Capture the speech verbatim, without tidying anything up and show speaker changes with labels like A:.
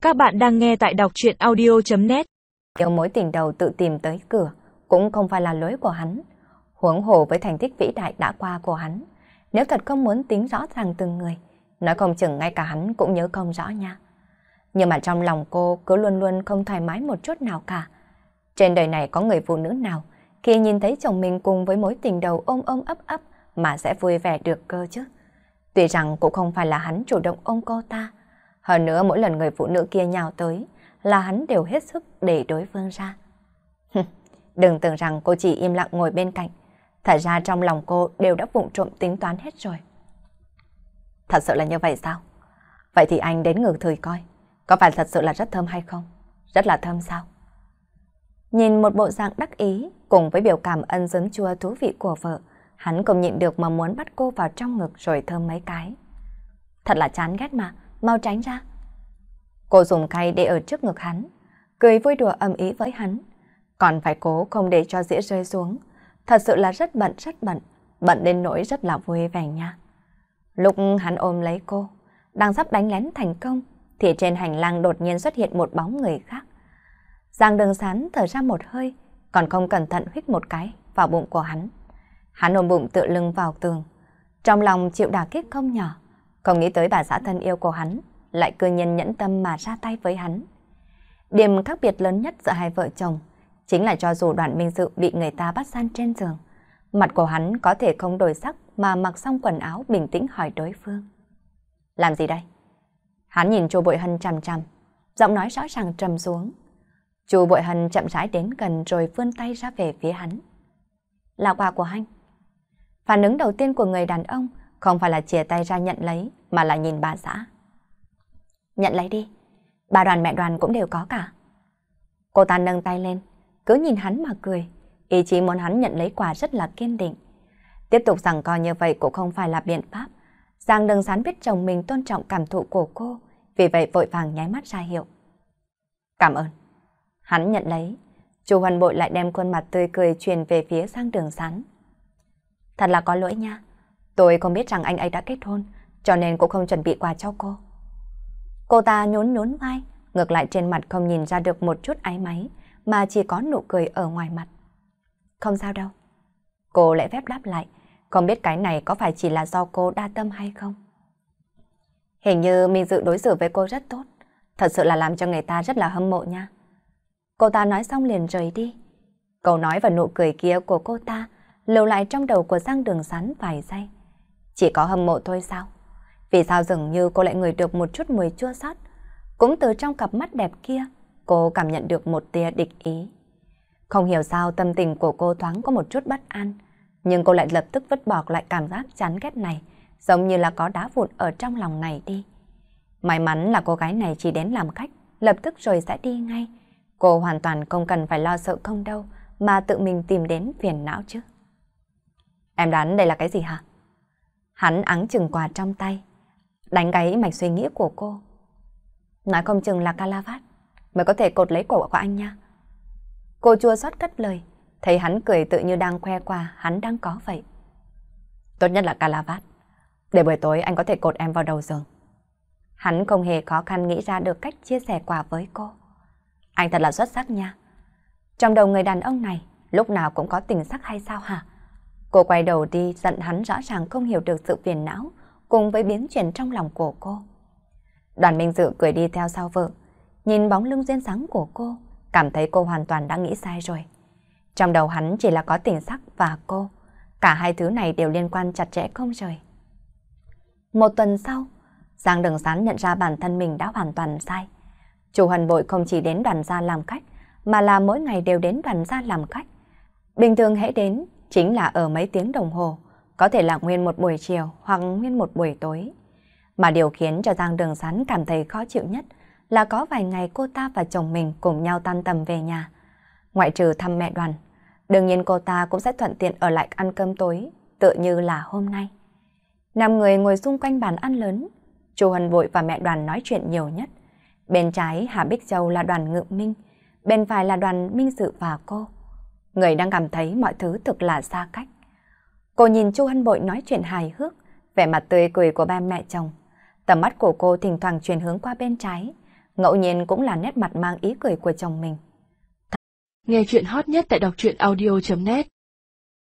A: Các bạn đang nghe tại đọc truyện audio chấm net.
B: Yêu mối tình đầu tự tìm tới cửa cũng không phải là lối của hắn. Huống hồ với thành tích vĩ đại đã qua của hắn, nếu thật không muốn tính rõ ràng từng người, nói không chừng ngay cả hắn cũng nhớ không rõ nha. Nhưng mà trong lòng cô cứ luôn luôn không thoải mái một chút nào cả. Trên đời này có người phụ nữ nào khi nhìn thấy chồng mình cùng với mối tình đầu ôm ôm ấp ấp mà sẽ vui vẻ được cơ chứ. Tuy rằng cũng không phải là hắn chủ động ôm cô ta. Hơn nữa mỗi lần người phụ nữ kia nhào tới là hắn đều hết sức để đối phương ra. Đừng tưởng rằng cô chỉ im lặng ngồi bên cạnh. Thật ra trong lòng cô đều đã vụng trộm tính toán hết rồi. Thật sự là như vậy sao? Vậy thì anh đến ngược thử coi. Có phải thật sự là rất thơm hay không? Rất là thơm sao? Nhìn một bộ dạng đắc ý cùng với biểu cảm ân giấm chua thú vị của vợ, hắn không nhịn được mà muốn bắt cô vào trong ngực rồi thơm mấy cái. Thật là chán ghét mà, mau tránh ra. Cô dùng khay để ở trước ngực hắn, cười vui đùa ầm ĩ với hắn, còn phải cố không để cho dĩa rơi xuống. Thật sự là rất bận rất bận, bận đến nỗi rất là vui vẻ nha. Lúc hắn ôm lấy cô, đang sắp đánh lén thành công, thì trên hành lang đột nhiên xuất hiện một bóng người khác. Giang Đường Sán thở ra một hơi, còn không cẩn thận huých một cái vào bụng của hắn. Hắn ôm bụng tựa lưng vào tường, trong lòng chịu đả kích không nhỏ, không nghĩ tới bà xã thân yêu của hắn lại cư nhiên nhẫn tâm mà ra tay với hắn. Điểm khác biệt lớn nhất giữa hai vợ chồng chính là cho dù Đoàn Minh Dự bị người ta bắt gian trên giường, mặt của hắn có thể không đổi sắc mà mặc xong quần áo bình tĩnh hỏi đối phương. Làm gì đây? Hắn nhìn Chu Bội Hân chằm chằm, giọng nói rõ ràng trầm xuống. Chu Bội Hân chậm rãi đến gần rồi vươn tay ra về phía hắn. Là quà của anh. Phản ứng đầu tiên của người đàn ông không phải là chìa tay ra nhận lấy mà là nhìn bà xã. Nhận lấy đi, bà Đoàn mẹ Đoàn cũng đều có cả. Cô ta nâng tay lên, cứ nhìn hắn mà cười, ý chí muốn hắn nhận lấy quà rất là kiên định. Tiếp tục rằng coi như vậy cũng không phải là biện pháp. Giang Đường Sán biết chồng mình tôn trọng cảm thụ của cô, vì vậy vội vàng nháy mắt ra hiệu. Cảm ơn. Hắn nhận lấy, Chu Hoan Bội lại đem khuôn mặt tươi cười truyền về phía Giang Đường Sán. Thật là có lỗi nha, tôi không biết rằng anh ấy đã kết hôn, cho nên cũng không chuẩn bị quà cho cô. Cô ta nhún nhún vai, ngược lại trên mặt không nhìn ra được một chút áy náy, mà chỉ có nụ cười ở ngoài mặt. Không sao đâu. Cô lại phép đáp lại, không biết cái này có phải chỉ là do cô đa tâm hay không. Hình như Minh Dự đối xử với cô rất tốt, thật sự là làm cho người ta rất là hâm mộ nha. Cô ta nói xong liền rời đi. Câu nói và nụ cười kia của cô ta lưu lại trong đầu của Giang Đường Sán vài giây. Chỉ có hâm mộ thôi sao? Vì sao dường như cô lại ngửi được một chút mùi chua xót? Cũng từ trong cặp mắt đẹp kia, cô cảm nhận được một tia địch ý. Không hiểu sao tâm tình của cô thoáng có một chút bất an, nhưng cô lại lập tức vứt bỏ lại cảm giác chán ghét này, giống như là có đá vụn ở trong lòng này đi. May mắn là cô gái này chỉ đến làm khách, lập tức rồi sẽ đi ngay. Cô hoàn toàn không cần phải lo sợ không đâu, mà tự mình tìm đến phiền não chứ. Em đoán đây là cái gì hả? Hắn áng chừng quà trong tay, đánh gáy mạch suy nghĩ của cô. Nói không chừng là Calavat mới có thể cột lấy cổ của anh nha. Cô chua xót cất lời, thấy hắn cười tự như đang khoe quà hắn đang có vậy. Tốt nhất là Calavat, để buổi tối anh có thể cột em vào đầu giường. Hắn không hề khó khăn nghĩ ra được cách chia sẻ quà với cô. Anh thật là xuất sắc nha. Trong đầu người đàn ông này lúc nào cũng có tình sắc hay sao hả? Cô quay đầu đi giận hắn rõ ràng không hiểu được sự phiền não cùng với biến chuyển trong lòng của cô. Đoàn Minh Dự cười đi theo sau vợ, nhìn bóng lưng duyên dáng của cô, cảm thấy cô hoàn toàn đã nghĩ sai rồi. Trong đầu hắn chỉ là có tình sắc và cô, cả hai thứ này đều liên quan chặt chẽ không rời. Một tuần sau, Giang Đường Sán nhận ra bản thân mình đã hoàn toàn sai. Chu Hân Bội không chỉ đến đoàn gia làm khách, mà là mỗi ngày đều đến đoàn gia làm khách. Bình thường hễ đến, chính là ở mấy tiếng đồng hồ, có thể là nguyên một buổi chiều hoặc nguyên một buổi tối. Mà điều khiến cho Giang Đường Sán cảm thấy khó chịu nhất là có vài ngày cô ta và chồng mình cùng nhau tan tầm về nhà. Ngoại trừ thăm mẹ Đoàn, đương nhiên cô ta cũng sẽ thuận tiện ở lại ăn cơm tối, tựa như là hôm nay. Năm người ngồi xung quanh bàn ăn lớn, Chu Hân Bội và mẹ Đoàn nói chuyện nhiều nhất. Bên trái Hà Bích Châu là Đoàn Ngự Minh, bên phải là Đoàn Minh Dự và cô. Người đang cảm thấy mọi thứ thực là xa cách. Cô nhìn Chu Hân Bội nói chuyện hài hước, vẻ mặt tươi cười của ba mẹ chồng. Tầm mắt của cô thỉnh thoảng chuyển hướng qua bên trái, ngẫu nhiên cũng là nét mặt mang ý cười của chồng mình.
A: Nghe chuyện hot nhất tại đọc truyện audio chấm net